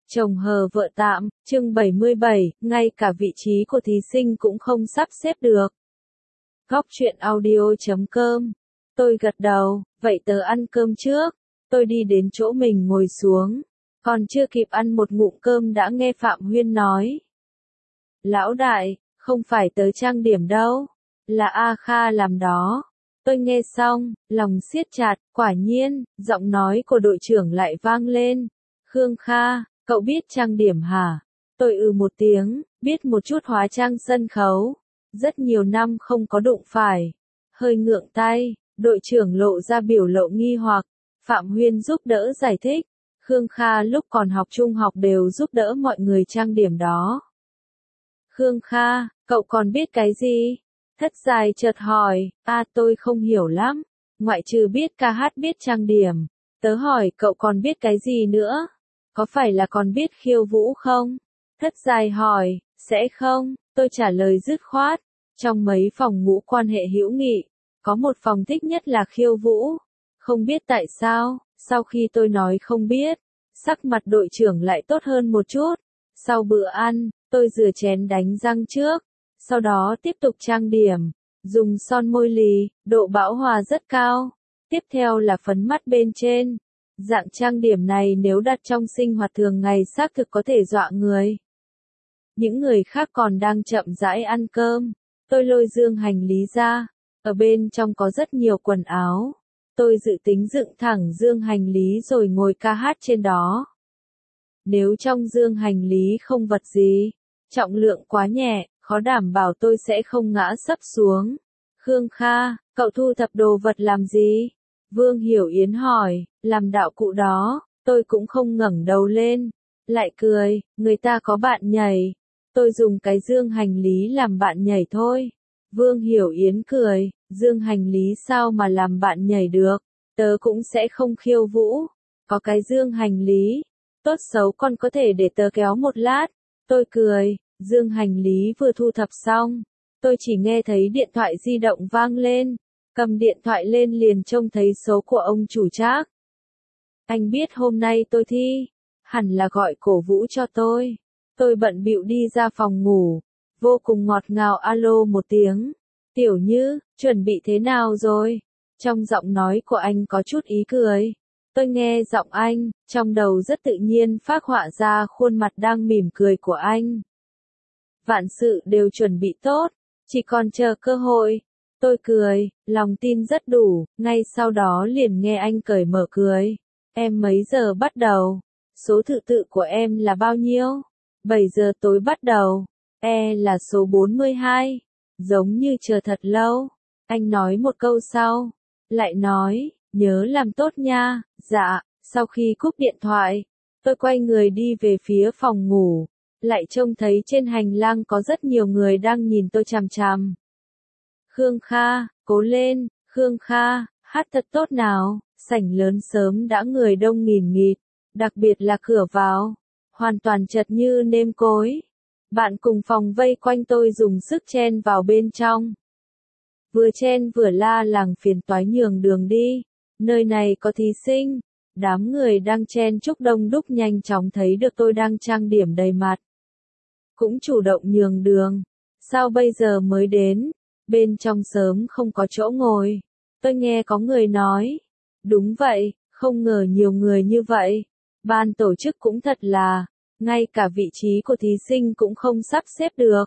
Chồng hờ vợ tạm, chương 77, ngay cả vị trí của thí sinh cũng không sắp xếp được. Góc truyện audio.com. Tôi gật đầu, vậy tớ ăn cơm trước. Tôi đi đến chỗ mình ngồi xuống. Còn chưa kịp ăn một ngụm cơm đã nghe Phạm Huyên nói. Lão đại, không phải tớ trang điểm đâu. Là A Kha làm đó. Tôi nghe xong, lòng siết chặt, quả nhiên, giọng nói của đội trưởng lại vang lên. Khương Kha, cậu biết trang điểm hả? Tôi một tiếng, biết một chút hóa trang sân khấu. Rất nhiều năm không có đụng phải. Hơi ngượng tay, đội trưởng lộ ra biểu lộ nghi hoặc. Phạm Huyên giúp đỡ giải thích. Khương Kha lúc còn học trung học đều giúp đỡ mọi người trang điểm đó. Khương Kha, cậu còn biết cái gì? Thất dài chợt hỏi, tôi không hiểu lắm. Ngoại trừ biết ca hát biết trang điểm. Tớ hỏi cậu còn biết cái gì nữa? Có phải là còn biết khiêu vũ không? Thất dài hỏi, sẽ không? Tôi trả lời dứt khoát. Trong mấy phòng ngũ quan hệ hữu nghị, có một phòng thích nhất là khiêu vũ. Không biết tại sao, sau khi tôi nói không biết, sắc mặt đội trưởng lại tốt hơn một chút. Sau bữa ăn, tôi rửa chén đánh răng trước. Sau đó tiếp tục trang điểm, dùng son môi lì, độ bão hòa rất cao. Tiếp theo là phấn mắt bên trên. Dạng trang điểm này nếu đặt trong sinh hoạt thường ngày xác thực có thể dọa người. Những người khác còn đang chậm rãi ăn cơm. Tôi lôi dương hành lý ra. Ở bên trong có rất nhiều quần áo. Tôi dự tính dựng thẳng dương hành lý rồi ngồi ca hát trên đó. Nếu trong dương hành lý không vật gì, trọng lượng quá nhẹ, khó đảm bảo tôi sẽ không ngã sấp xuống. Khương Kha, cậu thu thập đồ vật làm gì? Vương Hiểu Yến hỏi, làm đạo cụ đó. Tôi cũng không ngẩng đầu lên. Lại cười, người ta có bạn nhảy. Tôi dùng cái dương hành lý làm bạn nhảy thôi. Vương Hiểu Yến cười, dương hành lý sao mà làm bạn nhảy được? Tớ cũng sẽ không khiêu vũ. Có cái dương hành lý. Tốt xấu con có thể để tớ kéo một lát. Tôi cười, dương hành lý vừa thu thập xong. Tôi chỉ nghe thấy điện thoại di động vang lên. Cầm điện thoại lên liền trông thấy số của ông chủ Trác. Anh biết hôm nay tôi thi. Hẳn là gọi cổ vũ cho tôi. Tôi bận bịu đi ra phòng ngủ. Vô cùng ngọt ngào alo một tiếng. Tiểu Như, chuẩn bị thế nào rồi? Trong giọng nói của anh có chút ý cười. Tôi nghe giọng anh, trong đầu rất tự nhiên phác họa ra khuôn mặt đang mỉm cười của anh. Vạn sự đều chuẩn bị tốt, chỉ còn chờ cơ hội. Tôi cười, lòng tin rất đủ, ngay sau đó liền nghe anh cởi mở cười. Em mấy giờ bắt đầu? Số thứ tự của em là bao nhiêu? 7 giờ tối bắt đầu. Là số 42. Giống như chờ thật lâu. Anh nói một câu sau. Lại nói, nhớ làm tốt nha. Dạ, sau khi cúp điện thoại, tôi quay người đi về phía phòng ngủ. Lại trông thấy trên hành lang có rất nhiều người đang nhìn tôi chằm chằm. Khương Kha, cố lên, Khương Kha, hát thật tốt nào. Sảnh lớn sớm đã người đông nghìn nghịt, đặc biệt là cửa vào, hoàn toàn chật như nêm cối. Bạn cùng phòng vây quanh tôi dùng sức chen vào bên trong. Vừa chen vừa la làng phiền toái nhường đường đi. Nơi này có thí sinh. Đám người đang chen chúc đông đúc nhanh chóng thấy được tôi đang trang điểm đầy mặt. Cũng chủ động nhường đường. Sao bây giờ mới đến? Bên trong sớm không có chỗ ngồi. Tôi nghe có người nói. Đúng vậy, không ngờ nhiều người như vậy. Ban tổ chức cũng thật là, ngay cả vị trí của thí sinh cũng không sắp xếp được.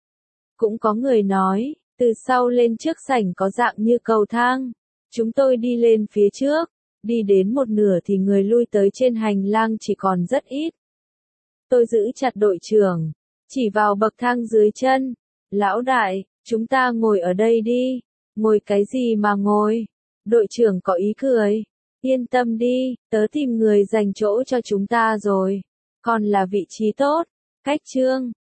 Cũng có người nói, từ sau lên trước sảnh có dạng như cầu thang. Chúng tôi đi lên phía trước, đi đến một nửa thì người lui tới trên hành lang chỉ còn rất ít. Tôi giữ chặt đội trưởng, chỉ vào bậc thang dưới chân. Lão đại, chúng ta ngồi ở đây đi. Ngồi cái gì mà ngồi? Đội trưởng có ý cười. Yên tâm đi, tớ tìm người dành chỗ cho chúng ta rồi. Còn là vị trí tốt. Cách chương.